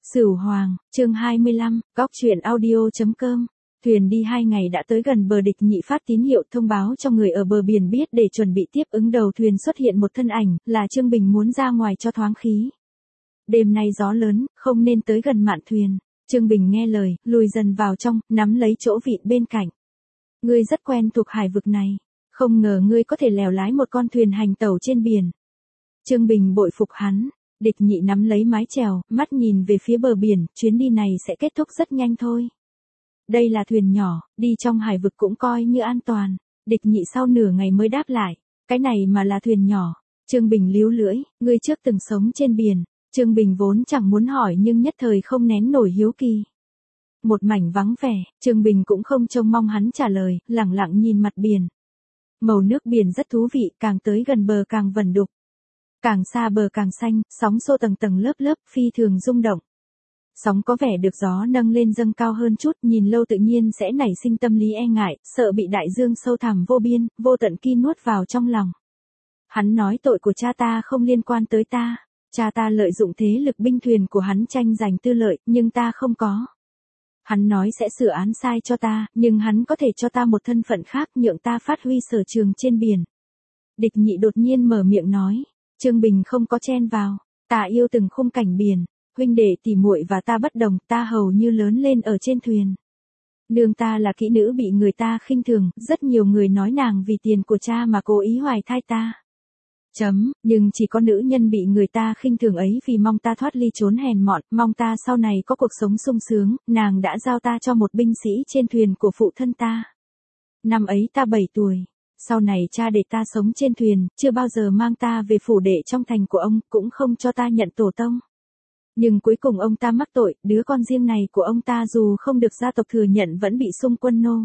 Sửu Hoàng, chương 25, góc truyện audio.com. Thuyền đi 2 ngày đã tới gần bờ. Địch Nhị phát tín hiệu thông báo cho người ở bờ biển biết để chuẩn bị tiếp ứng. Đầu thuyền xuất hiện một thân ảnh, là Trương Bình muốn ra ngoài cho thoáng khí. Đêm nay gió lớn, không nên tới gần mạn thuyền. Trương Bình nghe lời, lùi dần vào trong, nắm lấy chỗ vịn bên cạnh. Ngươi rất quen thuộc hải vực này, không ngờ ngươi có thể lèo lái một con thuyền hành tẩu trên biển. Trương Bình bội phục hắn. Địch Nhị nắm lấy mái chèo, mắt nhìn về phía bờ biển, chuyến đi này sẽ kết thúc rất nhanh thôi. Đây là thuyền nhỏ, đi trong hải vực cũng coi như an toàn. Địch Nhị sau nửa ngày mới đáp lại, cái này mà là thuyền nhỏ. Trương Bình líu lưỡi, ngươi trước từng sống trên biển. Trương Bình vốn chẳng muốn hỏi nhưng nhất thời không nén nổi hiếu kỳ. Một mảnh vắng vẻ, Trương Bình cũng không trông mong hắn trả lời, lẳng lặng nhìn mặt biển. Màu nước biển rất thú vị, càng tới gần bờ càng vẩn đục. Càng xa bờ càng xanh, sóng xô tầng tầng lớp lớp, phi thường rung động. Sóng có vẻ được gió nâng lên dâng cao hơn chút, nhìn lâu tự nhiên sẽ nảy sinh tâm lý e ngại, sợ bị đại dương sâu thẳm vô biên, vô tận kia nuốt vào trong lòng. Hắn nói tội của cha ta không liên quan tới ta, cha ta lợi dụng thế lực binh thuyền của hắn tranh giành tư lợi, nhưng ta không có. Hắn nói sẽ sửa án sai cho ta, nhưng hắn có thể cho ta một thân phận khác nhượng ta phát huy sở trường trên biển. Địch Nhị đột nhiên mở miệng nói. Trương Bình không có chen vào, ta yêu từng khung cảnh biển, huynh đệ tỉ muội và ta bất đồng, ta hầu như lớn lên ở trên thuyền. Nương ta là kỹ nữ bị người ta khinh thường, rất nhiều người nói nàng vì tiền của cha mà cố ý hoài thai ta. Nhưng chỉ có nữ nhân bị người ta khinh thường ấy vì mong ta thoát ly chốn hèn mọn, mong ta sau này có cuộc sống sung sướng, nàng đã giao ta cho một binh sĩ trên thuyền của phụ thân ta. Năm ấy ta 7 tuổi. Sau này cha để ta sống trên thuyền, chưa bao giờ mang ta về phủ đệ trong thành của ông, cũng không cho ta nhận tổ tông. Nhưng cuối cùng ông ta mắc tội, đứa con riêng này của ông ta dù không được gia tộc thừa nhận vẫn bị xung quân nô.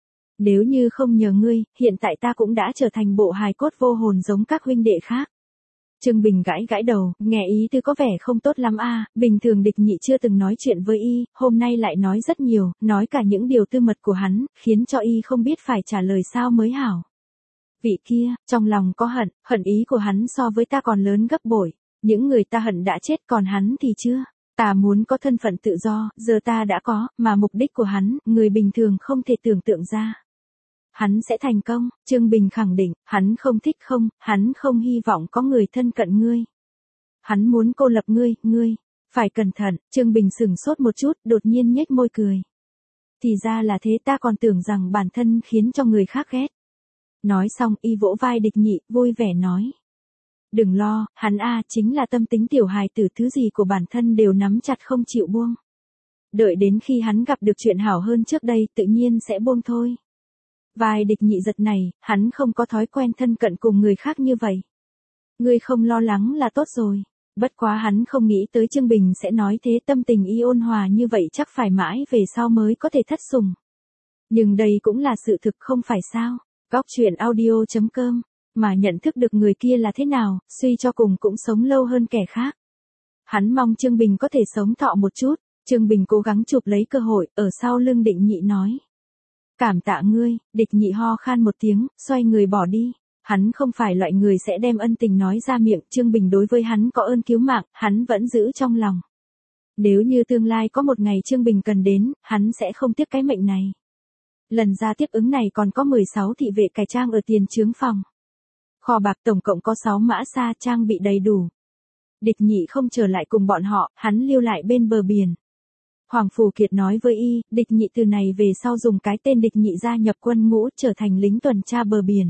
Nếu như không nhờ ngươi, hiện tại ta cũng đã trở thành bộ hài cốt vô hồn giống các huynh đệ khác. Trương Bình gãi gãi đầu, nghe ý tư có vẻ không tốt lắm a. Bình thường Địch Nhị chưa từng nói chuyện với y, hôm nay lại nói rất nhiều, nói cả những điều tư mật của hắn, khiến cho y không biết phải trả lời sao mới hảo. Vị kia, trong lòng có hận, hận ý của hắn so với ta còn lớn gấp bội. Những người ta hận đã chết còn hắn thì chưa. Ta muốn có thân phận tự do, giờ ta đã có, mà mục đích của hắn, người bình thường không thể tưởng tượng ra. Hắn sẽ thành công, Trương Bình khẳng định, hắn không thích không, hắn không hy vọng có người thân cận ngươi. Hắn muốn cô lập ngươi, phải cẩn thận. Trương Bình sửng sốt một chút, đột nhiên nhếch môi cười. Thì ra là thế, ta còn tưởng rằng bản thân khiến cho người khác ghét. Nói xong y vỗ vai Địch Nhị, vui vẻ nói. Đừng lo, hắn chính là tâm tính tiểu hài tử, thứ gì của bản thân đều nắm chặt không chịu buông. Đợi đến khi hắn gặp được chuyện hảo hơn trước đây, tự nhiên sẽ buông thôi. Vai Địch Nhị giật này, hắn không có thói quen thân cận cùng người khác như vậy. Ngươi không lo lắng là tốt rồi. Bất quá hắn không nghĩ tới Trương Bình sẽ nói thế, tâm tình y ôn hòa như vậy chắc phải mãi về sau mới có thể thất sủng. Nhưng đây cũng là sự thực không phải sao. Góc truyện audio.com, mà nhận thức được người kia là thế nào, suy cho cùng cũng sống lâu hơn kẻ khác. Hắn mong Trương Bình có thể sống thọ một chút. Trương Bình cố gắng chụp lấy cơ hội, ở sau lưng Địch Nhị nói. Cảm tạ ngươi. Địch Nhị ho khan một tiếng, xoay người bỏ đi. Hắn không phải loại người sẽ đem ân tình nói ra miệng, Trương Bình đối với hắn có ơn cứu mạng, hắn vẫn giữ trong lòng. Nếu như tương lai có một ngày Trương Bình cần đến, hắn sẽ không tiếc cái mệnh này. Lần ra tiếp ứng này còn có 16 thị vệ cải trang ở tiền trướng phòng. Kho bạc tổng cộng có 6 mã xa, trang bị đầy đủ. Địch Nhị không trở lại cùng bọn họ, hắn lưu lại bên bờ biển. Hoàng Phù Kiệt nói với y, Địch Nhị từ này về sau dùng cái tên Địch Nhị gia nhập quân ngũ, trở thành lính tuần tra bờ biển.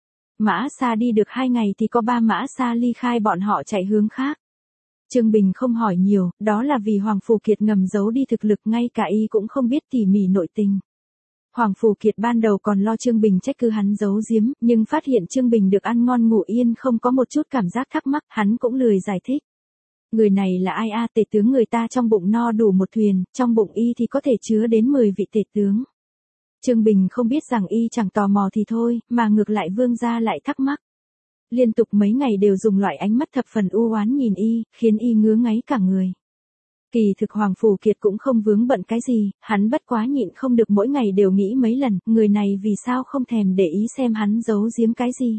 Mã xa đi được 2 ngày thì có 3 mã xa ly khai, bọn họ chạy hướng khác. Trương Bình không hỏi nhiều, đó là vì Hoàng Phù Kiệt ngầm giấu đi thực lực, ngay cả y cũng không biết tỉ mỉ nội tình. Hoàng Phù Kiệt ban đầu còn lo Trương Bình trách cứ hắn giấu giếm, nhưng phát hiện Trương Bình được ăn ngon ngủ yên, không có một chút cảm giác thắc mắc, hắn cũng lười giải thích. Người này là ai tể tướng người ta trong bụng no đủ một thuyền, trong bụng y thì có thể chứa đến 10 vị tể tướng. Trương Bình không biết rằng y chẳng tò mò thì thôi, mà ngược lại vương gia lại thắc mắc. Liên tục mấy ngày đều dùng loại ánh mắt thập phần u oán nhìn y, khiến y ngứa ngáy cả người. Kỳ thực Hoàng Phù Kiệt cũng không vướng bận cái gì, hắn bất quá nhịn không được mỗi ngày đều nghĩ mấy lần, người này vì sao không thèm để ý xem hắn giấu giếm cái gì.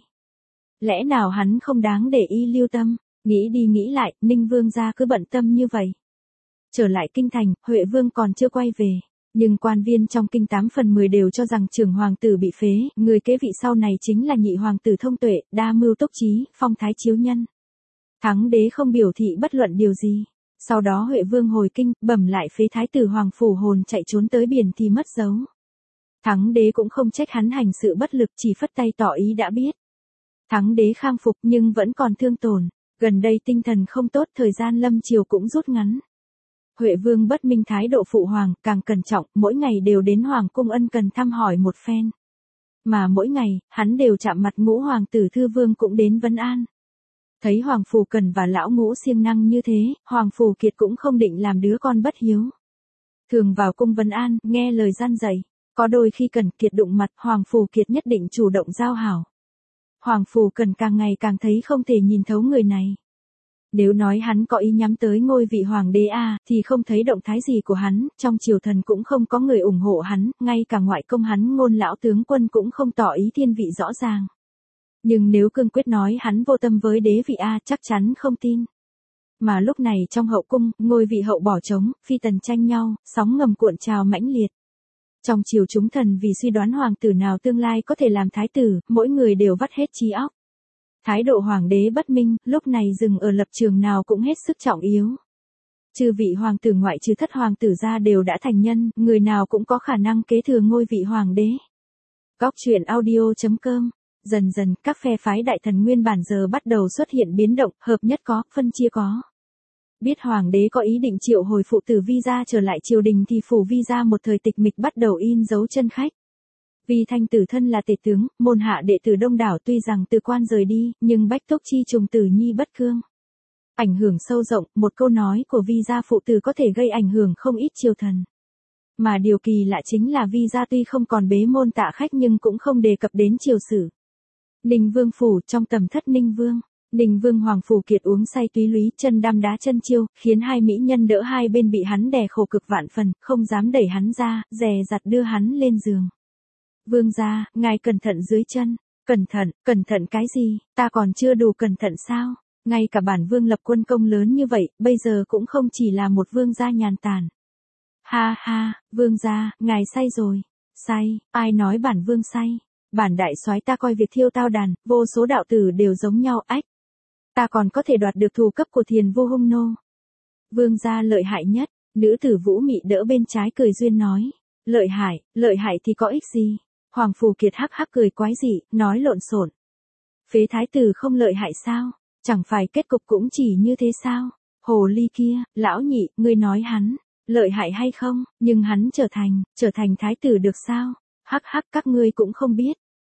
Lẽ nào hắn không đáng để y lưu tâm, nghĩ đi nghĩ lại, Ninh Vương gia cứ bận tâm như vậy. Trở lại kinh thành, Huệ Vương còn chưa quay về. Nhưng quan viên trong kinh 8 phần 10 đều cho rằng trưởng hoàng tử bị phế, người kế vị sau này chính là nhị hoàng tử thông tuệ, đa mưu túc trí, phong thái chiếu nhân. Thắng đế không biểu thị bất luận điều gì. Sau đó Huệ Vương hồi kinh, bẩm lại phế thái tử Hoàng Phủ Hồn chạy trốn tới biển thì mất dấu. Thắng đế cũng không trách hắn hành sự bất lực, chỉ phất tay tỏ ý đã biết. Thắng đế khang phục nhưng vẫn còn thương tổn. Gần đây tinh thần không tốt, thời gian lâm triều cũng rút ngắn. Huệ Vương bất minh thái độ phụ hoàng, càng cẩn trọng, mỗi ngày đều đến hoàng cung ân cần thăm hỏi một phen. Mà mỗi ngày, hắn đều chạm mặt ngũ hoàng tử Thư Vương cũng đến vấn an. Thấy Hoàng Phù Cần và lão ngũ siêng năng như thế, Hoàng Phù Kiệt cũng không định làm đứa con bất hiếu. Thường vào cung vấn an, nghe lời gian dạy. Có đôi khi Cần Kiệt đụng mặt, Hoàng Phù Kiệt nhất định chủ động giao hảo. Hoàng Phù Cần càng ngày càng thấy không thể nhìn thấu người này. Nếu nói hắn có ý nhắm tới ngôi vị hoàng đế thì không thấy động thái gì của hắn, trong triều thần cũng không có người ủng hộ hắn, ngay cả ngoại công hắn Ngôn lão tướng quân cũng không tỏ ý thiên vị rõ ràng. Nhưng nếu cương quyết nói hắn vô tâm với đế vị chắc chắn không tin. Mà lúc này trong hậu cung, ngôi vị hậu bỏ trống, phi tần tranh nhau, sóng ngầm cuộn trào mãnh liệt. Trong triều chúng thần vì suy đoán hoàng tử nào tương lai có thể làm thái tử, mỗi người đều vắt hết trí óc. Thái độ hoàng đế bất minh, lúc này dừng ở lập trường nào cũng hết sức trọng yếu. Chư vị hoàng tử ngoại trừ thất hoàng tử ra đều đã thành nhân, người nào cũng có khả năng kế thừa ngôi vị hoàng đế. Góc truyện audio.com. Dần dần, các phe phái đại thần nguyên bản giờ bắt đầu xuất hiện biến động, hợp nhất có, phân chia có. Biết hoàng đế có ý định triệu hồi phụ tử Vi gia trở lại triều đình thì phủ Vi gia một thời tịch mịch bắt đầu in dấu chân khách. Vi Thanh tử thân là tể tướng, môn hạ đệ tử đông đảo, tuy rằng từ quan rời đi, nhưng bách túc chi trùng tử nhi bất cương. Ảnh hưởng sâu rộng, một câu nói của Vi gia phụ tử có thể gây ảnh hưởng không ít triều thần. Mà điều kỳ lạ chính là Vi gia tuy không còn bế môn tạ khách nhưng cũng không đề cập đến triều sử. Ninh Vương phủ, trong tầm thất Ninh Vương. Ninh Vương Hoàng Phủ Kiệt uống say túy lúy, chân đăm đá chân chiêu, khiến hai mỹ nhân đỡ hai bên bị hắn đè khổ cực vạn phần, không dám đẩy hắn ra, dè dặt đưa hắn lên giường. Vương gia, ngài cẩn thận dưới chân. Cẩn thận cái gì, ta còn chưa đủ cẩn thận sao? Ngay cả bản vương lập quân công lớn như vậy, bây giờ cũng không chỉ là một vương gia nhàn tản. Ha ha, vương gia, ngài say rồi. Say, ai nói bản vương say? Bản đại soái ta coi việc thiêu tao đàn, vô số đạo tử đều giống nhau, ách. Ta còn có thể đoạt được thù cấp của Thiền Vô Hung Nô. Vương gia lợi hại nhất, nữ tử Vũ Mị đỡ bên trái cười duyên nói. Lợi hại thì có ích gì? Hoàng Phù Kiệt hắc hắc cười quái dị, nói lộn xộn. Phế thái tử không lợi hại sao? Chẳng phải kết cục cũng chỉ như thế sao? Hồ ly kia, lão nhị, ngươi nói hắn, lợi hại hay không, nhưng hắn trở thành thái tử được sao? Hắc hắc, các ngươi cũng không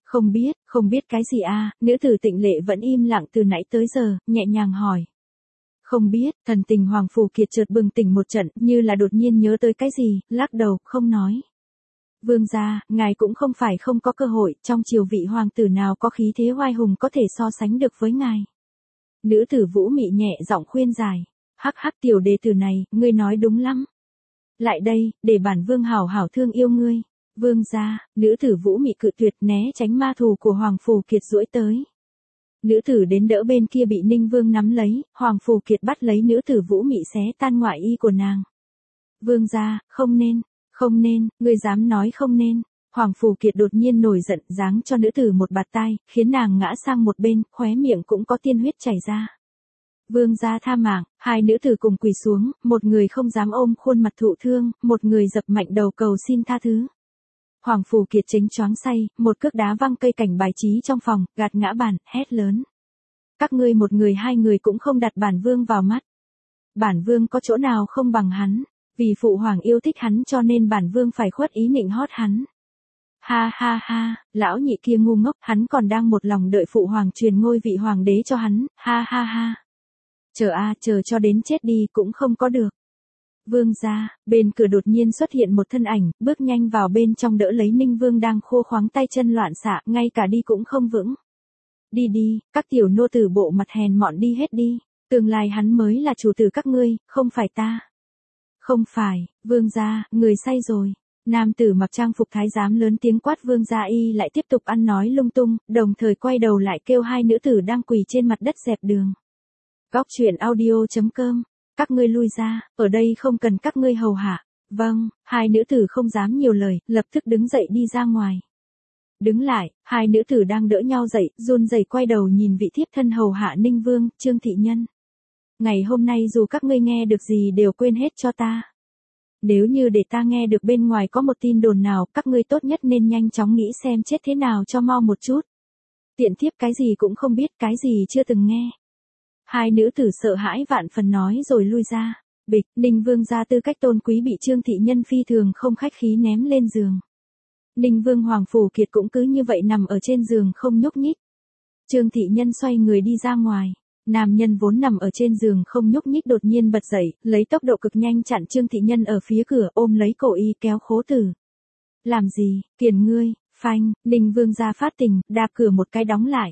biết cái gì nữ tử Tịnh Lệ vẫn im lặng từ nãy tới giờ, nhẹ nhàng hỏi. Không biết, thần tình Hoàng Phù Kiệt chợt bừng tỉnh một trận, như là đột nhiên nhớ tới cái gì, lắc đầu, không nói. Vương gia, ngài cũng không phải không có cơ hội, trong triều vị hoàng tử nào có khí thế oai hùng có thể so sánh được với ngài. Nữ tử Vũ Mị nhẹ giọng khuyên giải. Hắc hắc, tiểu đệ tử này, ngươi nói đúng lắm. Lại đây, để bản vương hảo hảo thương yêu ngươi. Vương gia, nữ tử Vũ Mị cự tuyệt, né tránh ma thù của Hoàng Phù Kiệt duỗi tới. Nữ tử đến đỡ bên kia bị Ninh Vương nắm lấy, Hoàng Phù Kiệt bắt lấy nữ tử Vũ Mị xé tan ngoại y của nàng. Vương gia, không nên, ngươi dám nói không nên. Hoàng Phù Kiệt đột nhiên nổi giận, giáng cho nữ tử một bạt tai, khiến nàng ngã sang một bên, khóe miệng cũng có tiên huyết chảy ra. Vương gia tha mạng, hai nữ tử cùng quỳ xuống, một người không dám ôm khuôn mặt thụ thương, một người dập mạnh đầu cầu xin tha thứ. Hoàng Phù Kiệt chính choáng say, một cước đá văng cây cảnh bài trí trong phòng, gạt ngã bàn, hét lớn. Các ngươi một người hai người cũng không đặt bản vương vào mắt. Bản vương có chỗ nào không bằng hắn, vì phụ hoàng yêu thích hắn cho nên bản vương phải khuất ý nịnh hót hắn. Ha ha ha, lão nhị kia ngu ngốc, hắn còn đang một lòng đợi phụ hoàng truyền ngôi vị hoàng đế cho hắn, ha ha ha. Chờ cho đến chết đi cũng không có được. Vương gia, bên cửa đột nhiên xuất hiện một thân ảnh, bước nhanh vào bên trong đỡ lấy Ninh Vương đang khô khoáng tay chân loạn xạ, ngay cả đi cũng không vững. Đi, các tiểu nô tử bộ mặt hèn mọn đi hết đi, tương lai hắn mới là chủ tử các ngươi, không phải ta. Không phải, vương gia, người say rồi. Nam tử mặc trang phục thái giám lớn tiếng quát vương gia y lại tiếp tục ăn nói lung tung, đồng thời quay đầu lại kêu hai nữ tử đang quỳ trên mặt đất dẹp đường. Góc truyện audio.com Các ngươi lui ra, ở đây không cần các ngươi hầu hạ. Vâng, hai nữ tử không dám nhiều lời, lập tức đứng dậy đi ra ngoài. Đứng lại, hai nữ tử đang đỡ nhau dậy, run rẩy quay đầu nhìn vị thiếp thân hầu hạ Ninh Vương, Trương Thị Nhân. Ngày hôm nay dù các ngươi nghe được gì đều quên hết cho ta. Nếu như để ta nghe được bên ngoài có một tin đồn nào, các ngươi tốt nhất nên nhanh chóng nghĩ xem chết thế nào cho mau một chút. Tiện thiếp cái gì cũng không biết, cái gì chưa từng nghe. Hai nữ tử sợ hãi vạn phần nói rồi lui ra. Bịch, Ninh Vương gia tư cách tôn quý bị Trương Thị Nhân phi thường không khách khí ném lên giường. Ninh Vương Hoàng Phủ Kiệt cũng cứ như vậy nằm ở trên giường không nhúc nhích. Trương Thị Nhân xoay người đi ra ngoài. Nam nhân vốn nằm ở trên giường không nhúc nhích đột nhiên bật dậy, lấy tốc độ cực nhanh chặn Trương Thị Nhân ở phía cửa, ôm lấy cổ y kéo khố tử. Làm gì, kiền ngươi, phanh, Ninh Vương gia phát tình, đạp cửa một cái đóng lại.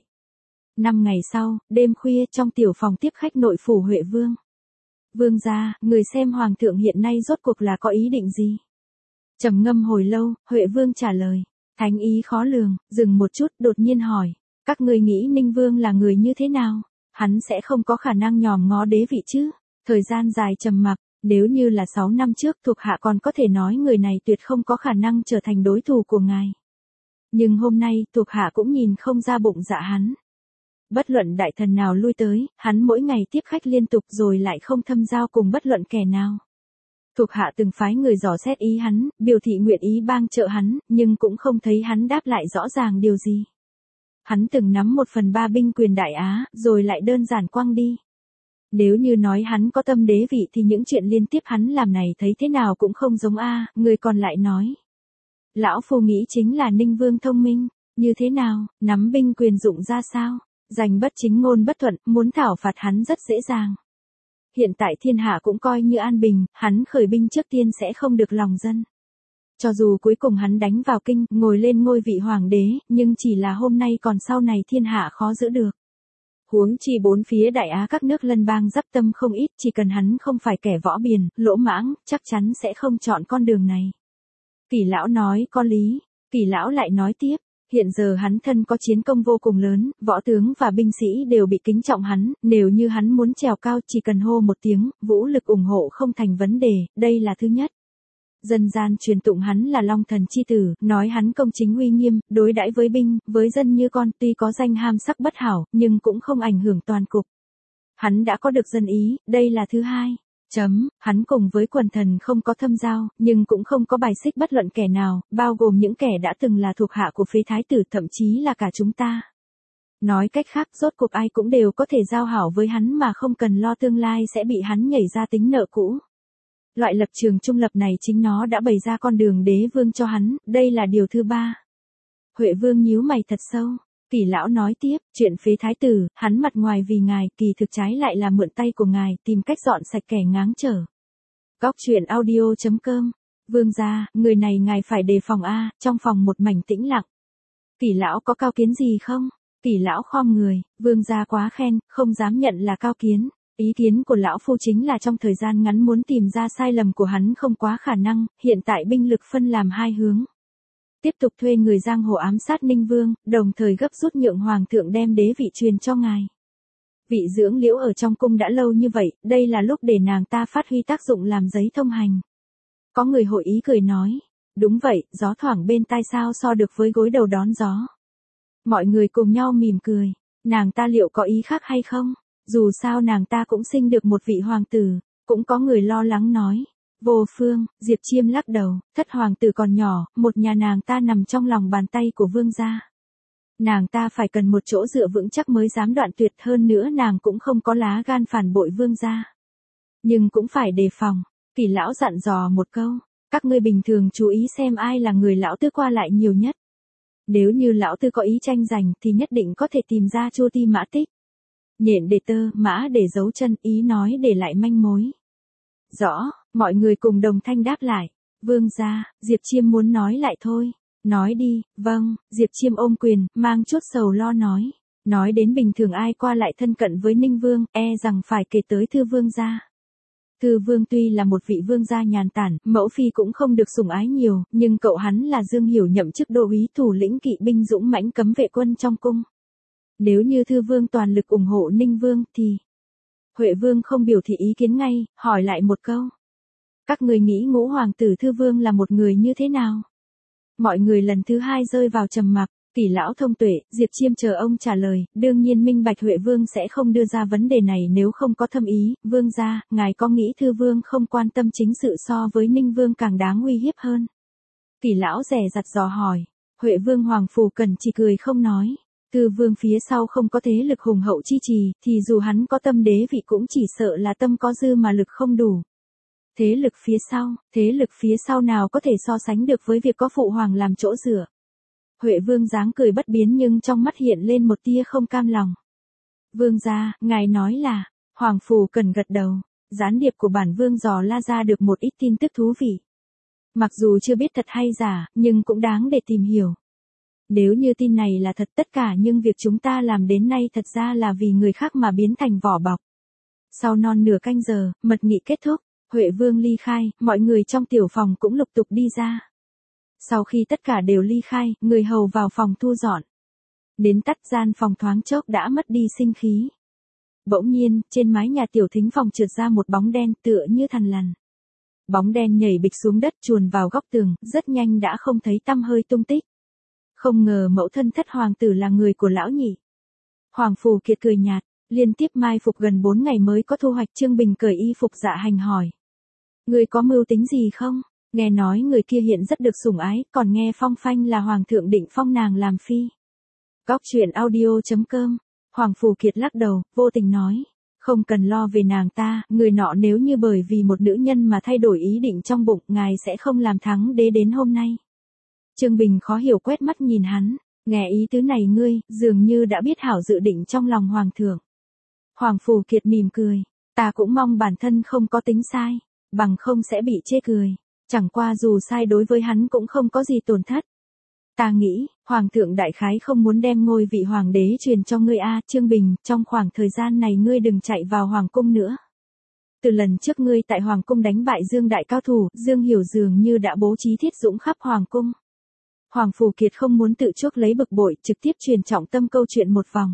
5 ngày sau, đêm khuya trong tiểu phòng tiếp khách nội phủ Huệ Vương. Vương gia, người xem hoàng thượng hiện nay rốt cuộc là có ý định gì? Trầm ngâm hồi lâu, Huệ Vương trả lời. Thánh ý khó lường, dừng một chút, đột nhiên hỏi. Các ngươi nghĩ Ninh Vương là người như thế nào? Hắn sẽ không có khả năng nhòm ngó đế vị chứ? Thời gian dài trầm mặc, nếu như là 6 năm trước thuộc hạ còn có thể nói người này tuyệt không có khả năng trở thành đối thủ của ngài. Nhưng hôm nay thuộc hạ cũng nhìn không ra bụng dạ hắn. Bất luận đại thần nào lui tới, hắn mỗi ngày tiếp khách liên tục rồi lại không thâm giao cùng bất luận kẻ nào. Thuộc hạ từng phái người dò xét ý hắn, biểu thị nguyện ý bang trợ hắn, nhưng cũng không thấy hắn đáp lại rõ ràng điều gì. Hắn từng nắm 1/3 binh quyền Đại Á, rồi lại đơn giản quăng đi. Nếu như nói hắn có tâm đế vị thì những chuyện liên tiếp hắn làm này thấy thế nào cũng không giống a. Người còn lại nói. Lão phu nghĩ chính là Ninh Vương thông minh, như thế nào, nắm binh quyền dụng ra sao, giành bất chính ngôn bất thuận, muốn thảo phạt hắn rất dễ dàng. Hiện tại thiên hạ cũng coi như an bình, hắn khởi binh trước tiên sẽ không được lòng dân. Cho dù cuối cùng hắn đánh vào kinh, ngồi lên ngôi vị hoàng đế, nhưng chỉ là hôm nay còn sau này thiên hạ khó giữ được. Huống chi bốn phía Đại Á các nước lân bang giáp tâm không ít, chỉ cần hắn không phải kẻ võ biền, lỗ mãng, chắc chắn sẽ không chọn con đường này. Kỷ lão nói có lý, Kỷ lão lại nói tiếp, hiện giờ hắn thân có chiến công vô cùng lớn, võ tướng và binh sĩ đều bị kính trọng hắn, nếu như hắn muốn trèo cao chỉ cần hô một tiếng, vũ lực ủng hộ không thành vấn đề, đây là thứ nhất. Dân gian truyền tụng hắn là Long Thần chi tử, nói hắn công chính uy nghiêm, đối đãi với binh, với dân như con, tuy có danh ham sắc bất hảo, nhưng cũng không ảnh hưởng toàn cục. Hắn đã có được dân ý, đây là thứ hai. Hắn cùng với quần thần không có thâm giao, nhưng cũng không có bài xích bất luận kẻ nào, bao gồm những kẻ đã từng là thuộc hạ của phế thái tử, thậm chí là cả chúng ta. Nói cách khác, rốt cuộc ai cũng đều có thể giao hảo với hắn mà không cần lo tương lai sẽ bị hắn nhảy ra tính nợ cũ. Loại lập trường trung lập này chính nó đã bày ra con đường đế vương cho hắn, đây là điều thứ ba. Huệ Vương nhíu mày thật sâu. Kỷ lão nói tiếp, chuyện phế thái tử, hắn mặt ngoài vì ngài, kỳ thực trái lại là mượn tay của ngài, tìm cách dọn sạch kẻ ngáng trở. Góc truyện audio.com. Vương gia, người này ngài phải đề phòng a. Trong phòng một mảnh tĩnh lặng. Kỷ lão có cao kiến gì không? Kỷ lão khom người, vương gia quá khen, không dám nhận là cao kiến. Ý kiến của lão phu chính là trong thời gian ngắn muốn tìm ra sai lầm của hắn không quá khả năng, hiện tại binh lực phân làm hai hướng. Tiếp tục thuê người giang hồ ám sát Ninh Vương, đồng thời gấp rút nhượng hoàng thượng đem đế vị truyền cho ngài. Vị dưỡng liễu ở trong cung đã lâu như vậy, đây là lúc để nàng ta phát huy tác dụng làm giấy thông hành. Có người hội ý cười nói, đúng vậy, gió thoảng bên tai sao so được với gối đầu đón gió. Mọi người cùng nhau mỉm cười, nàng ta liệu có ý khác hay không? Dù sao nàng ta cũng sinh được một vị hoàng tử, cũng có người lo lắng nói. Vô phương, Diệp Chiêm lắc đầu, thất hoàng tử còn nhỏ, một nhà nàng ta nằm trong lòng bàn tay của vương gia. Nàng ta phải cần một chỗ dựa vững chắc mới dám đoạn tuyệt, hơn nữa nàng cũng không có lá gan phản bội vương gia. Nhưng cũng phải đề phòng, Kỷ lão dặn dò một câu, các ngươi bình thường chú ý xem ai là người lão tư qua lại nhiều nhất. Nếu như lão tư có ý tranh giành thì nhất định có thể tìm ra Chu Ti Mã Tích. Nhện để tơ, mã để giấu chân, ý nói để lại manh mối. Rõ, mọi người cùng đồng thanh đáp lại. Vương gia, Diệp Chiêm muốn nói lại thôi. Nói đi, vâng, Diệp Chiêm ôm quyền, mang chút sầu lo nói. Nói đến bình thường ai qua lại thân cận với Ninh Vương, e rằng phải kể tới Thư Vương gia. Thư Vương tuy là một vị vương gia nhàn tản, mẫu phi cũng không được sủng ái nhiều, nhưng cậu hắn là Dương Hiểu nhậm chức đô úy thủ lĩnh kỵ binh dũng mãnh cấm vệ quân trong cung. Nếu như Thư Vương toàn lực ủng hộ Ninh Vương thì Huệ Vương không biểu thị ý kiến ngay, hỏi lại một câu. Các người nghĩ Ngũ hoàng tử Thư Vương là một người như thế nào? Mọi người lần thứ hai rơi vào trầm mặc. Kỷ lão thông tuệ, Diệp Chiêm chờ ông trả lời, đương nhiên minh bạch Huệ Vương sẽ không đưa ra vấn đề này nếu không có thâm ý. Vương gia, ngài có nghĩ Thư Vương không quan tâm chính sự so với Ninh Vương càng đáng uy hiếp hơn? Kỷ lão dè dặt dò hỏi. Huệ Vương Hoàng Phù Cần chỉ cười không nói. Thư Vương phía sau không có thế lực hùng hậu chi trì, thì dù hắn có tâm đế vị cũng chỉ sợ là tâm có dư mà lực không đủ. Thế lực phía sau nào có thể so sánh được với việc có phụ hoàng làm chỗ dựa. Huệ Vương dáng cười bất biến nhưng trong mắt hiện lên một tia không cam lòng. Vương gia, ngài nói là, Hoàng Phù Cần gật đầu, gián điệp của bản vương dò la ra được một ít tin tức thú vị. Mặc dù chưa biết thật hay giả, nhưng cũng đáng để tìm hiểu. Nếu như tin này là thật tất cả nhưng việc chúng ta làm đến nay thật ra là vì người khác mà biến thành vỏ bọc. Sau non nửa canh giờ, mật nghị kết thúc, Huệ Vương ly khai, mọi người trong tiểu phòng cũng lục tục đi ra. Sau khi tất cả đều ly khai, người hầu vào phòng thu dọn. Đến tắt gian phòng thoáng chốc đã mất đi sinh khí. Bỗng nhiên, trên mái nhà tiểu thính phòng trượt ra một bóng đen tựa như thằn lằn. Bóng đen nhảy bịch xuống đất chuồn vào góc tường, rất nhanh đã không thấy tăm hơi tung tích. Không ngờ mẫu thân thất hoàng tử là người của lão nhị. Hoàng Phù Kiệt cười nhạt, liên tiếp mai phục gần 4 ngày mới có thu hoạch. Trương Bình cởi y phục dạ hành hỏi. Người có mưu tính gì không? Nghe nói người kia hiện rất được sủng ái, còn nghe phong phanh là hoàng thượng định phong nàng làm phi. Góc truyện audio.com. Hoàng Phù Kiệt lắc đầu, vô tình nói. Không cần lo về nàng ta, người nọ nếu như bởi vì một nữ nhân mà thay đổi ý định trong bụng, ngài sẽ không làm thắng đế đến hôm nay. Trương Bình khó hiểu quét mắt nhìn hắn, nghe ý tứ này ngươi, dường như đã biết hảo dự định trong lòng hoàng thượng. Hoàng Phù Kiệt mỉm cười, ta cũng mong bản thân không có tính sai, bằng không sẽ bị chê cười. Chẳng qua dù sai đối với hắn cũng không có gì tổn thất. Ta nghĩ, Hoàng thượng đại khái không muốn đem ngôi vị hoàng đế truyền cho ngươi a. Trương Bình, trong khoảng thời gian này ngươi đừng chạy vào hoàng cung nữa. Từ lần trước ngươi tại hoàng cung đánh bại Dương đại cao thủ, Dương Hiểu dường như đã bố trí thiết dũng khắp hoàng cung. Hoàng Phù Kiệt không muốn tự chuốc lấy bực bội, trực tiếp truyền trọng tâm câu chuyện một vòng.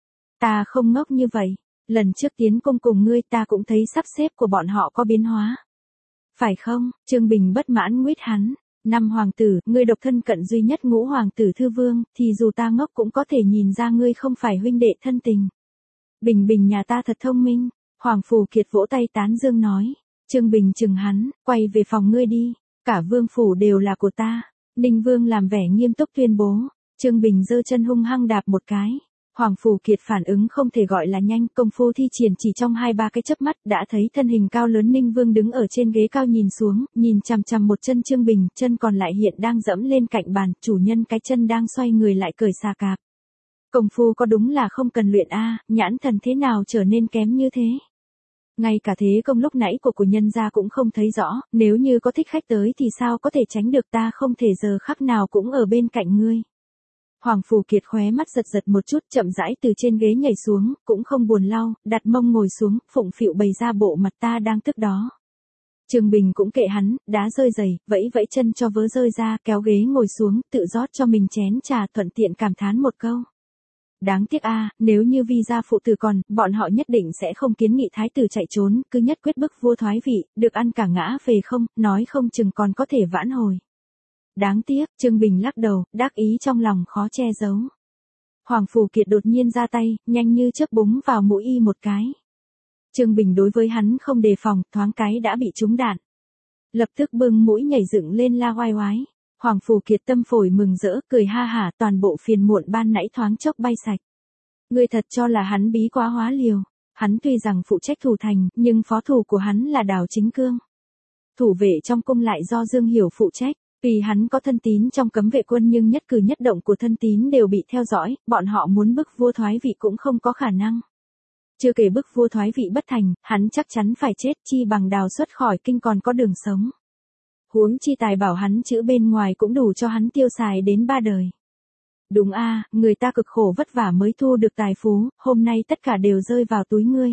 Ta không ngốc như vậy, lần trước tiến cung cùng ngươi ta cũng thấy sắp xếp của bọn họ có biến hóa. Phải không? Trương Bình bất mãn nguyết hắn. 5 hoàng tử, ngươi độc thân cận duy nhất Ngũ hoàng tử Thư Vương, thì dù ta ngốc cũng có thể nhìn ra ngươi không phải huynh đệ thân tình. Bình Bình nhà ta thật thông minh. Hoàng Phù Kiệt vỗ tay tán dương nói. Trương Bình chừng hắn, quay về phòng ngươi đi. Cả vương phủ đều là của ta. Ninh Vương làm vẻ nghiêm túc tuyên bố. Trương Bình giơ chân hung hăng đạp một cái. Hoàng Phù Kiệt phản ứng không thể gọi là nhanh, công phu thi triển chỉ trong 2-3 cái chớp mắt đã thấy thân hình cao lớn Ninh Vương đứng ở trên ghế cao nhìn xuống, nhìn chằm chằm một chân Trương Bình, chân còn lại hiện đang dẫm lên cạnh bàn, chủ nhân cái chân đang xoay người lại cởi xà cạp. Công phu có đúng là không cần luyện a, nhãn thần thế nào trở nên kém như thế. Ngay cả thế công lúc nãy của nhân gia cũng không thấy rõ, nếu như có thích khách tới thì sao có thể tránh được, ta không thể giờ khắc nào cũng ở bên cạnh ngươi. Hoàng Phù Kiệt khóe mắt giật giật một chút, chậm rãi từ trên ghế nhảy xuống, cũng không buồn lau, đặt mông ngồi xuống, phụng phịu bày ra bộ mặt ta đang tức đó. Trương Bình cũng kệ hắn, đá rơi giày, vẫy vẫy chân cho vớ rơi ra, kéo ghế ngồi xuống, tự rót cho mình chén trà, thuận tiện cảm thán một câu. Đáng tiếc a, nếu như Vi gia phụ tử còn, bọn họ nhất định sẽ không kiến nghị thái tử chạy trốn, cứ nhất quyết bức vua thoái vị, được ăn cả ngã về không, nói không chừng còn có thể vãn hồi. Đáng tiếc, Trương Bình lắc đầu, đắc ý trong lòng khó che giấu. Hoàng Phù Kiệt đột nhiên ra tay, nhanh như chớp búng vào mũi y một cái. Trương Bình đối với hắn không đề phòng, thoáng cái đã bị trúng đạn. Lập tức bưng mũi nhảy dựng lên la oai oái. Hoàng Phù Kiệt tâm phổi mừng rỡ, cười ha hả, toàn bộ phiền muộn ban nãy thoáng chốc bay sạch. Ngươi thật cho là hắn bí quá hóa liều. Hắn tuy rằng phụ trách thủ thành, nhưng phó thủ của hắn là Đào Chính Cương. Thủ vệ trong cung lại do Dương Hiểu phụ trách. Vì hắn có thân tín trong cấm vệ quân nhưng nhất cử nhất động của thân tín đều bị theo dõi, bọn họ muốn bức vua thoái vị cũng không có khả năng. Chưa kể bức vua thoái vị bất thành, hắn chắc chắn phải chết, chi bằng Đào xuất khỏi kinh còn có đường sống. Huống chi tài bảo hắn chữ bên ngoài cũng đủ cho hắn tiêu xài đến 3 đời. Đúng a, người ta cực khổ vất vả mới thu được tài phú, hôm nay tất cả đều rơi vào túi ngươi.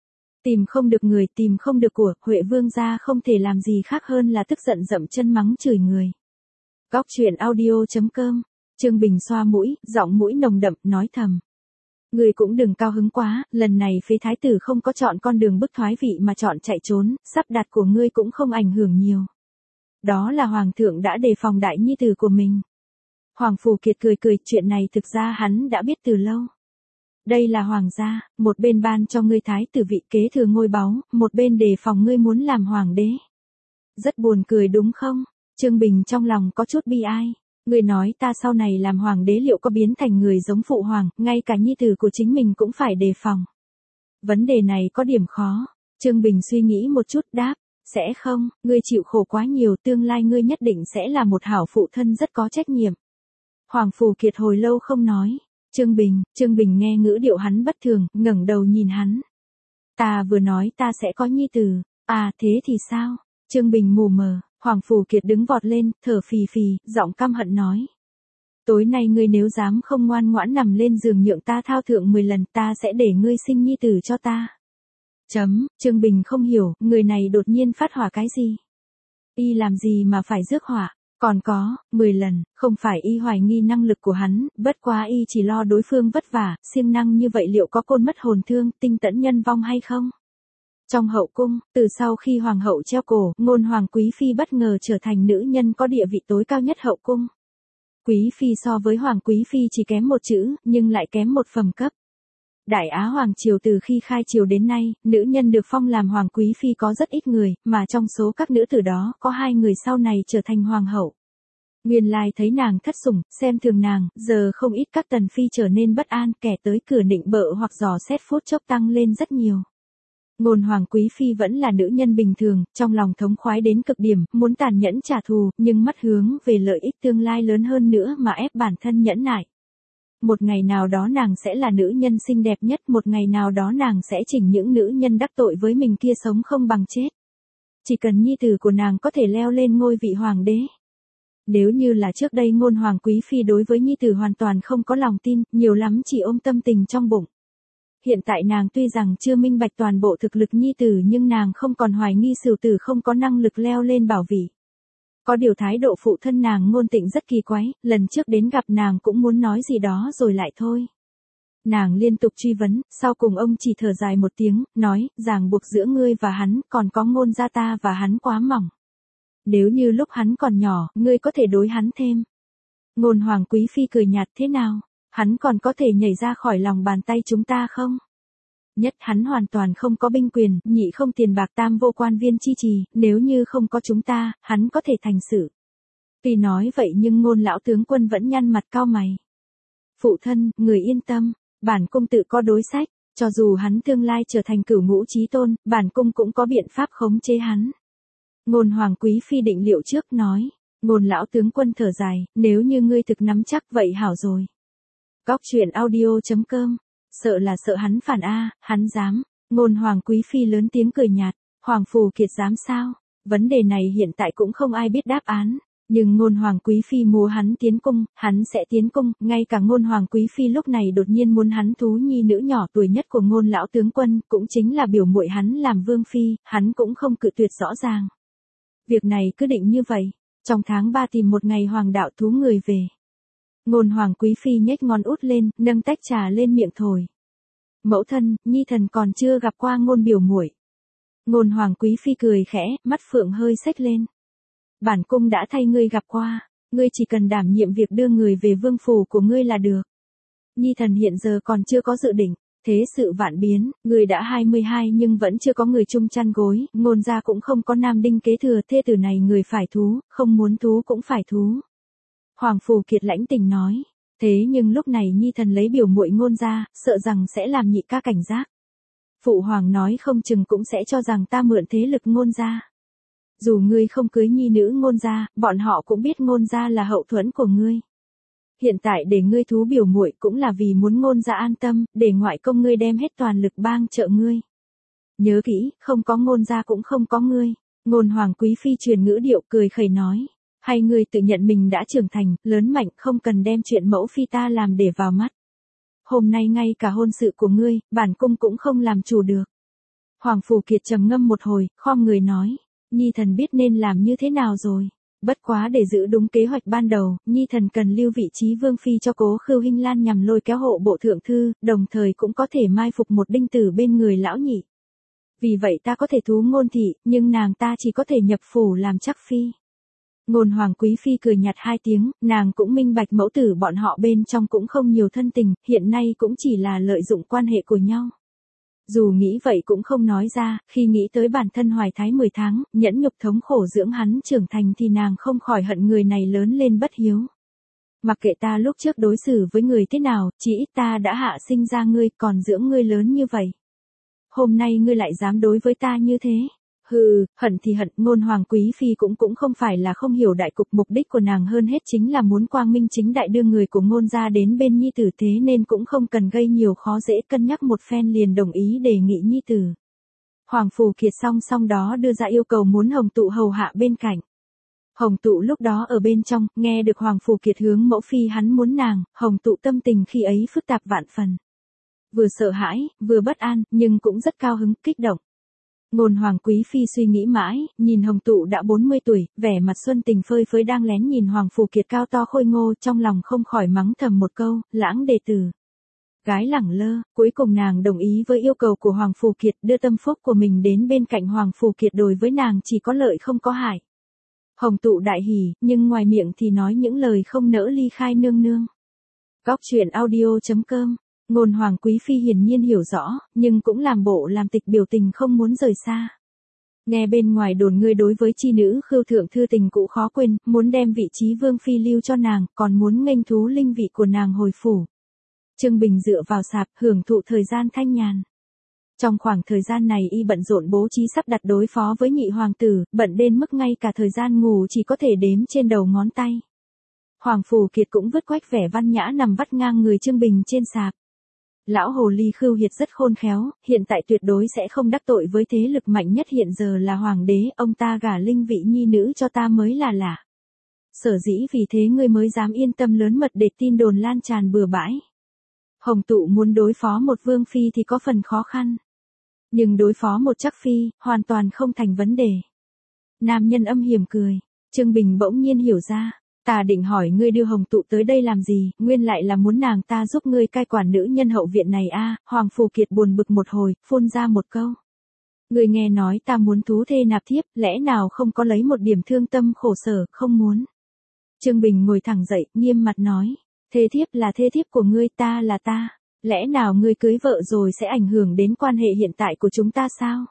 Tìm không được người, tìm không được của, Huệ Vương gia không thể làm gì khác hơn là tức giận dậm chân mắng chửi người. Góc truyện audio.com. Trương Bình xoa mũi, giọng mũi nồng đậm, nói thầm. Ngươi cũng đừng cao hứng quá, lần này phế thái tử không có chọn con đường bức thoái vị mà chọn chạy trốn, sắp đặt của ngươi cũng không ảnh hưởng nhiều. Đó là hoàng thượng đã đề phòng đại nhi tử của mình. Hoàng Phù Kiệt cười cười, chuyện này thực ra hắn đã biết từ lâu. Đây là hoàng gia, một bên ban cho ngươi thái tử vị kế thừa ngôi báu, một bên đề phòng ngươi muốn làm hoàng đế. Rất buồn cười đúng không? Trương Bình trong lòng có chút bi ai. Ngươi nói ta sau này làm hoàng đế liệu có biến thành người giống phụ hoàng, ngay cả nhi tử của chính mình cũng phải đề phòng. Vấn đề này có điểm khó. Trương Bình suy nghĩ một chút đáp, sẽ không, ngươi chịu khổ quá nhiều, tương lai ngươi nhất định sẽ là một hảo phụ thân rất có trách nhiệm. Hoàng Phù Kiệt hồi lâu không nói. Trương Bình nghe ngữ điệu hắn bất thường, ngẩng đầu nhìn hắn. Ta vừa nói ta sẽ có nhi tử, à thế thì sao? Trương Bình mù mờ, Hoàng Phù Kiệt đứng vọt lên, thở phì phì, giọng căm hận nói. Tối nay ngươi nếu dám không ngoan ngoãn nằm lên giường nhượng ta thao thượng 10 lần, ta sẽ để ngươi sinh nhi tử cho ta. Trương Bình không hiểu, người này đột nhiên phát hỏa cái gì? Y làm gì mà phải rước hỏa? Còn có, 10 lần, không phải y hoài nghi năng lực của hắn, bất quá y chỉ lo đối phương vất vả, siêng năng như vậy liệu có côn mất hồn thương, tinh tẫn nhân vong hay không? Trong hậu cung, từ sau khi hoàng hậu treo cổ, Ngôn Hoàng Quý Phi bất ngờ trở thành nữ nhân có địa vị tối cao nhất hậu cung. Quý Phi so với Hoàng Quý Phi chỉ kém một chữ, nhưng lại kém một phẩm cấp. Đại Á Hoàng Triều từ khi khai triều đến nay, nữ nhân được phong làm Hoàng Quý Phi có rất ít người, mà trong số các nữ tử đó, có 2 người sau này trở thành Hoàng hậu. Nguyên lai thấy nàng thất sủng, xem thường nàng, giờ không ít các tần phi trở nên bất an, kẻ tới cửa nịnh bợ hoặc dò xét phút chốc tăng lên rất nhiều. Ngôn Hoàng Quý Phi vẫn là nữ nhân bình thường, trong lòng thống khoái đến cực điểm, muốn tàn nhẫn trả thù, nhưng mắt hướng về lợi ích tương lai lớn hơn nữa mà ép bản thân nhẫn nại. Một ngày nào đó nàng sẽ là nữ nhân xinh đẹp nhất, một ngày nào đó nàng sẽ chỉnh những nữ nhân đắc tội với mình kia sống không bằng chết. Chỉ cần nhi tử của nàng có thể leo lên ngôi vị hoàng đế. Nếu như là trước đây Ngôn Hoàng Quý Phi đối với nhi tử hoàn toàn không có lòng tin, nhiều lắm chỉ ôm tâm tình trong bụng. Hiện tại nàng tuy rằng chưa minh bạch toàn bộ thực lực nhi tử nhưng nàng không còn hoài nghi Sửu Tử không có năng lực leo lên bảo vị. Có điều thái độ phụ thân nàng Ngôn Tịnh rất kỳ quái, lần trước đến gặp nàng cũng muốn nói gì đó rồi lại thôi. Nàng liên tục truy vấn, sau cùng ông chỉ thở dài một tiếng, nói, ràng buộc giữa ngươi và hắn, còn có Ngôn gia ta và hắn quá mỏng. Nếu như lúc hắn còn nhỏ, ngươi có thể đối hắn thêm. Ngôn Hoàng Quý Phi cười nhạt, thế nào? Hắn còn có thể nhảy ra khỏi lòng bàn tay chúng ta không? Nhất hắn hoàn toàn không có binh quyền, nhị không tiền bạc, tam vô quan viên chi trì, nếu như không có chúng ta, hắn có thể thành sự. Tuy nói vậy nhưng Ngôn lão tướng quân vẫn nhăn mặt cau mày. Phụ thân, người yên tâm, bản cung tự có đối sách, cho dù hắn tương lai trở thành cửu ngũ chí tôn, bản cung cũng có biện pháp khống chế hắn. Ngôn Hoàng Quý Phi định liệu trước nói. Ngôn lão tướng quân thở dài, nếu như ngươi thực nắm chắc vậy hảo rồi. Góc truyện audio.com, sợ là sợ hắn phản a, hắn dám. Ngôn Hoàng Quý Phi lớn tiếng cười nhạt, Hoàng Phù Kiệt dám sao? Vấn đề này hiện tại cũng không ai biết đáp án, nhưng Ngôn Hoàng Quý Phi muốn hắn tiến cung, hắn sẽ tiến cung, ngay cả Ngôn Hoàng Quý Phi lúc này đột nhiên muốn hắn thú nhi nữ nhỏ tuổi nhất của Ngôn lão tướng quân, cũng chính là biểu muội hắn làm vương phi, hắn cũng không cự tuyệt rõ ràng. Việc này cứ định như vậy, trong tháng 3 tìm một ngày hoàng đạo thú người về. Ngôn Hoàng Quý Phi nhếch ngón út lên, nâng tách trà lên miệng thổi. Mẫu thân, nhi thần còn chưa gặp qua Ngôn biểu muội. Ngôn Hoàng Quý Phi cười khẽ, mắt phượng hơi xếch lên. Bản cung đã thay ngươi gặp qua, ngươi chỉ cần đảm nhiệm việc đưa người về vương phủ của ngươi là được. Nhi thần hiện giờ còn chưa có dự định. Thế sự vạn biến, người đã 22 nhưng vẫn chưa có người chung chăn gối, Ngôn gia cũng không có nam đinh kế thừa, thê tử này người phải thú, không muốn thú cũng phải thú. Hoàng Phù Kiệt lãnh tình nói, thế nhưng lúc này nhi thần lấy biểu muội Ngôn gia, sợ rằng sẽ làm nhị ca cảnh giác. Phụ hoàng nói không chừng cũng sẽ cho rằng ta mượn thế lực Ngôn gia. Dù ngươi không cưới nhi nữ Ngôn gia, bọn họ cũng biết Ngôn gia là hậu thuẫn của ngươi. Hiện tại để ngươi thú biểu muội cũng là vì muốn Ngôn gia an tâm, để ngoại công ngươi đem hết toàn lực bang trợ ngươi. Nhớ kỹ, không có Ngôn gia cũng không có ngươi. Ngôn Hoàng Quý Phi truyền ngữ điệu cười khẩy nói, hay ngươi tự nhận mình đã trưởng thành, lớn mạnh, không cần đem chuyện mẫu phi ta làm để vào mắt. Hôm nay ngay cả hôn sự của ngươi, bản cung cũng không làm chủ được. Hoàng Phù Kiệt trầm ngâm một hồi, khom người nói, nhi thần biết nên làm như thế nào rồi. Bất quá để giữ đúng kế hoạch ban đầu, Nhi thần cần lưu vị trí vương phi cho Cố Khưu Hinh Lan nhằm lôi kéo hộ bộ thượng thư, đồng thời cũng có thể mai phục một đinh tử bên người lão nhị. Vì vậy ta có thể thú Ngôn thị, nhưng nàng ta chỉ có thể nhập phủ làm chắc phi. Ngôn Hoàng Quý Phi cười nhạt hai tiếng, nàng cũng minh bạch mẫu tử bọn họ bên trong cũng không nhiều thân tình, hiện nay cũng chỉ là lợi dụng quan hệ của nhau. Dù nghĩ vậy cũng không nói ra, khi nghĩ tới bản thân hoài thái 10 tháng, nhẫn nhục thống khổ dưỡng hắn trưởng thành thì nàng không khỏi hận người này lớn lên bất hiếu. Mặc kệ ta lúc trước đối xử với người thế nào, chỉ ít ta đã hạ sinh ra ngươi, còn dưỡng ngươi lớn như vậy. Hôm nay ngươi lại dám đối với ta như thế. Hừ, hận thì hận, Ngôn Hoàng Quý Phi cũng không phải là không hiểu đại cục, mục đích của nàng hơn hết chính là muốn quang minh chính đại đưa người của Ngôn gia đến bên nhi tử, thế nên cũng không cần gây nhiều khó dễ, cân nhắc một phen liền đồng ý đề nghị nhi tử. Hoàng Phù Kiệt song đó đưa ra yêu cầu muốn Hồng Tụ hầu hạ bên cạnh. Hồng Tụ lúc đó ở bên trong, nghe được Hoàng Phù Kiệt hướng mẫu phi hắn muốn nàng, Hồng Tụ tâm tình khi ấy phức tạp vạn phần. Vừa sợ hãi, vừa bất an, nhưng cũng rất cao hứng, kích động. Ngôn Hoàng Quý Phi suy nghĩ mãi, nhìn Hồng Tụ đã 40 tuổi, vẻ mặt xuân tình phơi phới đang lén nhìn Hoàng Phù Kiệt cao to khôi ngô, trong lòng không khỏi mắng thầm một câu, lãng đệ tử. Gái lẳng lơ, cuối cùng nàng đồng ý với yêu cầu của Hoàng Phù Kiệt, đưa tâm phúc của mình đến bên cạnh Hoàng Phù Kiệt, đối với nàng chỉ có lợi không có hại. Hồng Tụ đại hỉ, nhưng ngoài miệng thì nói những lời không nỡ ly khai nương nương. Góc truyện audio.com. Ngôn Hoàng Quý Phi hiển nhiên hiểu rõ, nhưng cũng làm bộ làm tịch biểu tình không muốn rời xa. Nghe bên ngoài đồn ngươi đối với chi nữ Khưu thượng thư tình cũ khó quên, muốn đem vị trí vương phi lưu cho nàng, còn muốn nghênh thú linh vị của nàng hồi phủ. Trương Bình dựa vào sạp, hưởng thụ thời gian thanh nhàn. Trong khoảng thời gian này y bận rộn bố trí sắp đặt đối phó với nhị hoàng tử, bận đến mức ngay cả thời gian ngủ chỉ có thể đếm trên đầu ngón tay. Hoàng Phù Kiệt cũng vứt quách vẻ văn nhã nằm vắt ngang người Trương Bình trên sạp. Lão hồ ly Khưu Hiệt rất khôn khéo, hiện tại tuyệt đối sẽ không đắc tội với thế lực mạnh nhất hiện giờ là hoàng đế, ông ta gả linh vị nhi nữ cho ta mới là lạ. Sở dĩ vì thế ngươi mới dám yên tâm lớn mật để tin đồn lan tràn bừa bãi. Hồng Tụ muốn đối phó một vương phi thì có phần khó khăn. Nhưng đối phó một chắc phi, hoàn toàn không thành vấn đề. Nam nhân âm hiểm cười. Trương Bình bỗng nhiên hiểu ra. Ta định hỏi ngươi đưa Hồng Tụ tới đây làm gì, nguyên lại là muốn nàng ta giúp ngươi cai quản nữ nhân hậu viện này a. Hoàng Phù Kiệt buồn bực một hồi, phun ra một câu. Ngươi nghe nói ta muốn thú thê nạp thiếp, lẽ nào không có lấy một điểm thương tâm khổ sở, không muốn. Trương Bình ngồi thẳng dậy, nghiêm mặt nói. Thê thiếp là thê thiếp của ngươi, ta là ta. Lẽ nào ngươi cưới vợ rồi sẽ ảnh hưởng đến quan hệ hiện tại của chúng ta sao?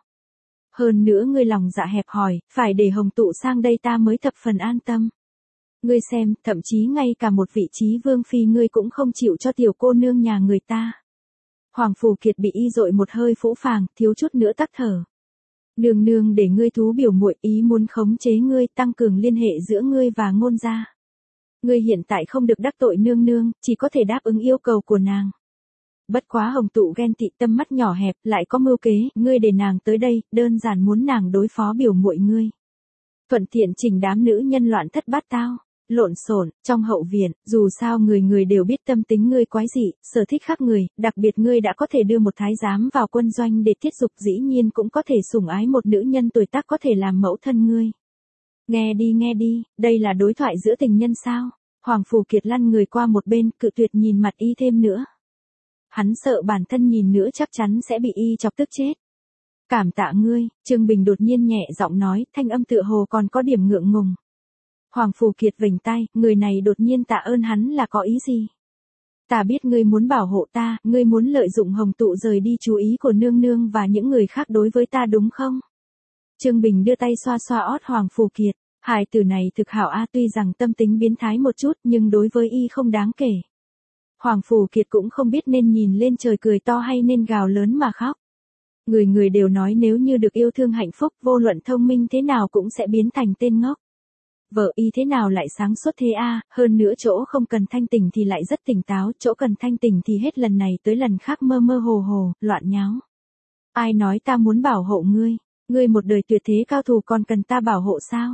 Hơn nữa ngươi lòng dạ hẹp hòi, phải để Hồng Tụ sang đây ta mới thập phần an tâm. Ngươi xem, thậm chí ngay cả một vị trí vương phi ngươi cũng không chịu cho tiểu cô nương nhà người ta. Hoàng Phù Kiệt bị y dội một hơi phũ phàng, thiếu chút nữa tắc thở. Nương nương để ngươi thú biểu muội, ý muốn khống chế ngươi, tăng cường liên hệ giữa ngươi và Ngôn gia. Ngươi hiện tại không được đắc tội nương nương, chỉ có thể đáp ứng yêu cầu của nàng. Bất quá Hồng Tụ ghen tị, tâm mắt nhỏ hẹp, lại có mưu kế, ngươi để nàng tới đây, đơn giản muốn nàng đối phó biểu muội ngươi. Thuận tiện chỉnh đám nữ nhân loạn thất bát tao, lộn xộn trong hậu viện, dù sao người đều biết tâm tính ngươi quái dị, sở thích khác người, đặc biệt ngươi đã có thể đưa một thái giám vào quân doanh để tiết dục, dĩ nhiên cũng có thể sủng ái một nữ nhân tuổi tác có thể làm mẫu thân ngươi. Nghe đi, đây là đối thoại giữa tình nhân sao? Hoàng Phù Kiệt lăn người qua một bên, cự tuyệt nhìn mặt y thêm nữa. Hắn sợ bản thân nhìn nữa chắc chắn sẽ bị y chọc tức chết. Cảm tạ ngươi, Trương Bình đột nhiên nhẹ giọng nói, thanh âm tựa hồ còn có điểm ngượng ngùng. Hoàng Phù Kiệt vểnh tai, người này đột nhiên tạ ơn hắn là có ý gì? Ta biết ngươi muốn bảo hộ ta, ngươi muốn lợi dụng Hồng Tụ rời đi chú ý của nương nương và những người khác đối với ta đúng không? Trương Bình đưa tay xoa xoa ót Hoàng Phù Kiệt. Hài tử này thực hảo a, tuy rằng tâm tính biến thái một chút nhưng đối với y không đáng kể. Hoàng Phù Kiệt cũng không biết nên nhìn lên trời cười to hay nên gào lớn mà khóc. Người đều nói nếu như được yêu thương hạnh phúc, vô luận thông minh thế nào cũng sẽ biến thành tên ngốc. Vợ y thế nào lại sáng suốt thế a, hơn nữa chỗ không cần thanh tỉnh thì lại rất tỉnh táo, chỗ cần thanh tỉnh thì hết lần này tới lần khác mơ mơ hồ hồ, loạn nháo. Ai nói ta muốn bảo hộ ngươi, ngươi một đời tuyệt thế cao thủ còn cần ta bảo hộ sao?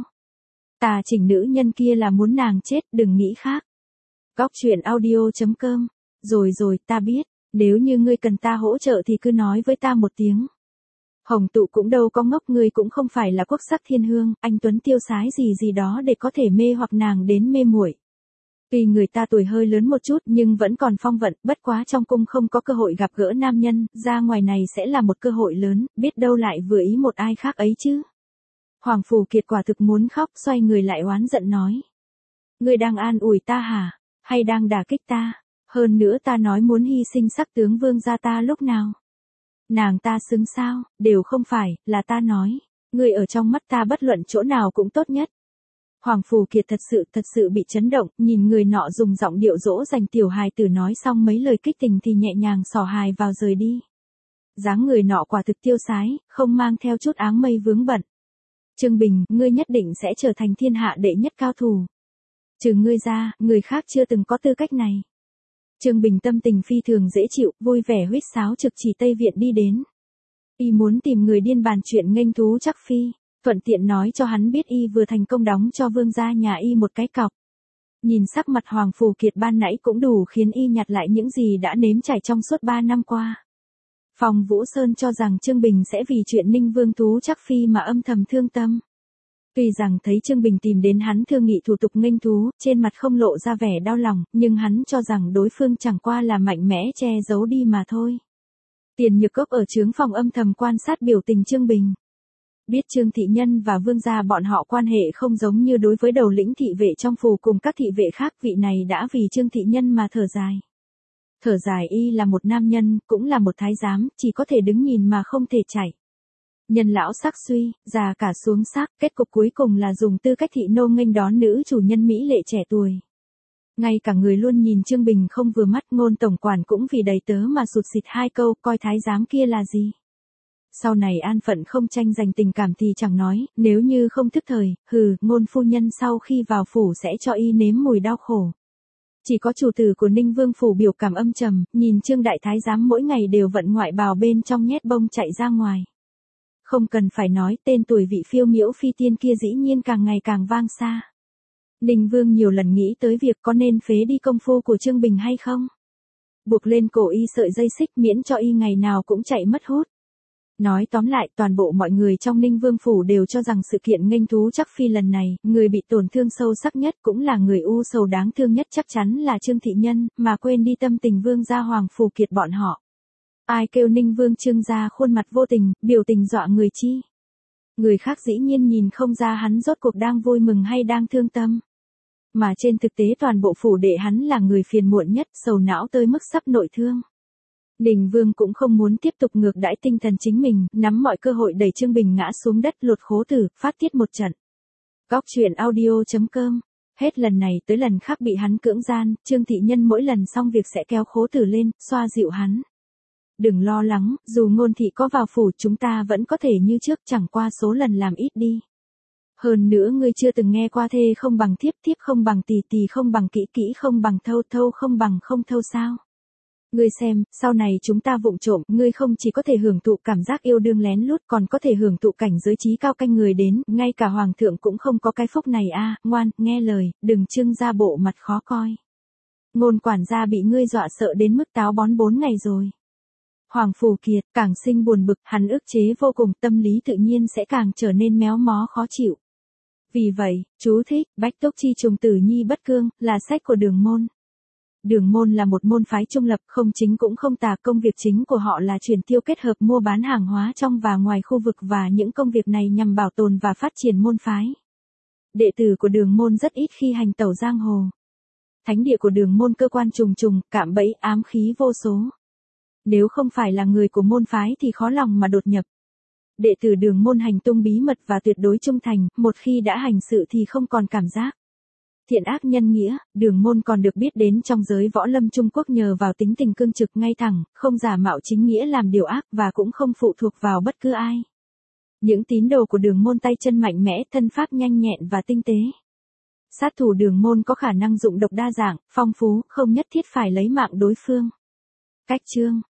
Ta chỉnh nữ nhân kia là muốn nàng chết, đừng nghĩ khác. Góc truyện audio.com. Rồi, ta biết, nếu như ngươi cần ta hỗ trợ thì cứ nói với ta một tiếng. Hồng Tụ cũng đâu có ngốc, ngươi cũng không phải là quốc sắc thiên hương, anh tuấn tiêu sái gì gì đó để có thể mê hoặc nàng đến mê muội. Tuy người ta tuổi hơi lớn một chút nhưng vẫn còn phong vận, bất quá trong cung không có cơ hội gặp gỡ nam nhân, ra ngoài này sẽ là một cơ hội lớn, biết đâu lại vừa ý một ai khác ấy chứ. Hoàng Phù Kiệt quả thực muốn khóc, xoay người lại oán giận nói. Ngươi đang an ủi ta hả? Hay đang đả kích ta? Hơn nữa ta nói muốn hy sinh sắc tướng vương gia ta lúc nào? Nàng ta xứng sao? Đều không phải, là ta nói. Ngươi ở trong mắt ta bất luận chỗ nào cũng tốt nhất. Hoàng Phù Kiệt thật sự bị chấn động, nhìn người nọ dùng giọng điệu dỗ dành tiểu hài tử nói xong mấy lời kích tình thì nhẹ nhàng xỏ hài vào rời đi. Dáng người nọ quả thực tiêu sái, không mang theo chút áng mây vướng bận. Trương Bình, ngươi nhất định sẽ trở thành thiên hạ đệ nhất cao thủ. Trừ ngươi ra, người khác chưa từng có tư cách này. Trương Bình tâm tình phi thường dễ chịu, vui vẻ huýt sáo trực chỉ Tây Viện đi đến. Y muốn tìm người điên bàn chuyện nghênh thú Trắc Phi, thuận tiện nói cho hắn biết y vừa thành công đóng cho vương gia nhà y một cái cọc. Nhìn sắc mặt Hoàng Phù Kiệt ban nãy cũng đủ khiến y nhặt lại những gì đã nếm trải trong suốt 3 năm qua. Phong Vũ Sơn cho rằng Trương Bình sẽ vì chuyện Ninh Vương thú Trắc Phi mà âm thầm thương tâm. Tuy rằng thấy Trương Bình tìm đến hắn thương nghị thủ tục nghênh thú, trên mặt không lộ ra vẻ đau lòng, nhưng hắn cho rằng đối phương chẳng qua là mạnh mẽ che giấu đi mà thôi. Tiền Nhược Cốc ở trướng phòng âm thầm quan sát biểu tình Trương Bình. Biết Trương thị nhân và vương gia bọn họ quan hệ không giống như đối với đầu lĩnh thị vệ trong phủ cùng các thị vệ khác, vị này đã vì Trương thị nhân mà thở dài. Thở dài, y là một nam nhân, cũng là một thái giám, chỉ có thể đứng nhìn mà không thể chạy. Nhân lão sắc suy, già cả xuống sắc, kết cục cuối cùng là dùng tư cách thị nô nghênh đón nữ chủ nhân mỹ lệ trẻ tuổi. Ngay cả người luôn nhìn Trương Bình không vừa mắt, Ngôn tổng quản cũng vì đầy tớ mà sụt sịt 2 câu, coi thái giám kia là gì. Sau này an phận không tranh giành tình cảm thì chẳng nói, nếu như không thức thời, Ngôn phu nhân sau khi vào phủ sẽ cho y nếm mùi đau khổ. Chỉ có chủ tử của Ninh Vương phủ biểu cảm âm trầm, nhìn Trương đại thái giám mỗi ngày đều vận ngoại bào bên trong nhét bông chạy ra ngoài. Không cần phải nói, tên tuổi vị phiêu miễu phi tiên kia dĩ nhiên càng ngày càng vang xa. Ninh Vương nhiều lần nghĩ tới việc có nên phế đi công phu của Trương Bình hay không. Buộc lên cổ y sợi dây xích miễn cho y ngày nào cũng chạy mất hút. Nói tóm lại, toàn bộ mọi người trong Ninh Vương phủ đều cho rằng sự kiện nghênh thú Trắc Phi lần này, người bị tổn thương sâu sắc nhất cũng là người u sầu đáng thương nhất chắc chắn là Trương thị nhân, mà quên đi tâm tình vương gia Hoàng Phù Kiệt bọn họ. Ai kêu Ninh Vương Trương gia khuôn mặt vô tình, biểu tình dọa người chi. Người khác dĩ nhiên nhìn không ra hắn rốt cuộc đang vui mừng hay đang thương tâm. Mà trên thực tế toàn bộ phủ đệ hắn là người phiền muộn nhất, sầu não tới mức sắp nội thương. Ninh Vương cũng không muốn tiếp tục ngược đãi tinh thần chính mình, nắm mọi cơ hội đẩy Trương Bình ngã xuống đất lột khố tử, phát tiết một trận. Góc truyện audio.com. Hết lần này tới lần khác bị hắn cưỡng gian, Trương thị nhân mỗi lần xong việc sẽ kéo khố tử lên, xoa dịu hắn. Đừng lo lắng, dù Ngôn thị có vào phủ chúng ta vẫn có thể như trước, chẳng qua số lần làm ít đi. Hơn nữa ngươi chưa từng nghe qua thê không bằng thiếp, thiếp không bằng tỳ, tỳ không bằng kỹ, kỹ không bằng thâu, thâu không bằng không thâu sao? Ngươi xem, sau này chúng ta vụng trộm, ngươi không chỉ có thể hưởng thụ cảm giác yêu đương lén lút còn có thể hưởng thụ cảnh giới trí cao canh người đến, ngay cả hoàng thượng cũng không có cái phúc này a, ngoan, nghe lời, đừng trưng ra bộ mặt khó coi. Ngôn quản gia bị ngươi dọa sợ đến mức táo bón 4 ngày rồi. Hoàng Phù Kiệt càng sinh buồn bực, hắn ức chế vô cùng, tâm lý tự nhiên sẽ càng trở nên méo mó khó chịu. Vì vậy, chú thích, Bách Túc Chi Trùng Tử Nhi Bất Cương, là sách của Đường Môn. Đường Môn là một môn phái trung lập, không chính cũng không tà, công việc chính của họ là chuyển tiêu kết hợp mua bán hàng hóa trong và ngoài khu vực và những công việc này nhằm bảo tồn và phát triển môn phái. Đệ tử của Đường Môn rất ít khi hành tẩu giang hồ. Thánh địa của Đường Môn cơ quan trùng trùng, cạm bẫy, ám khí vô số. Nếu không phải là người của môn phái thì khó lòng mà đột nhập. Đệ tử Đường Môn hành tung bí mật và tuyệt đối trung thành, một khi đã hành sự thì không còn cảm giác thiện ác nhân nghĩa. Đường Môn còn được biết đến trong giới võ lâm Trung Quốc nhờ vào tính tình cương trực ngay thẳng, không giả mạo chính nghĩa làm điều ác và cũng không phụ thuộc vào bất cứ ai. Những tín đồ của Đường Môn tay chân mạnh mẽ, thân pháp nhanh nhẹn và tinh tế. Sát thủ Đường Môn có khả năng dụng độc đa dạng, phong phú, không nhất thiết phải lấy mạng đối phương. Cách chương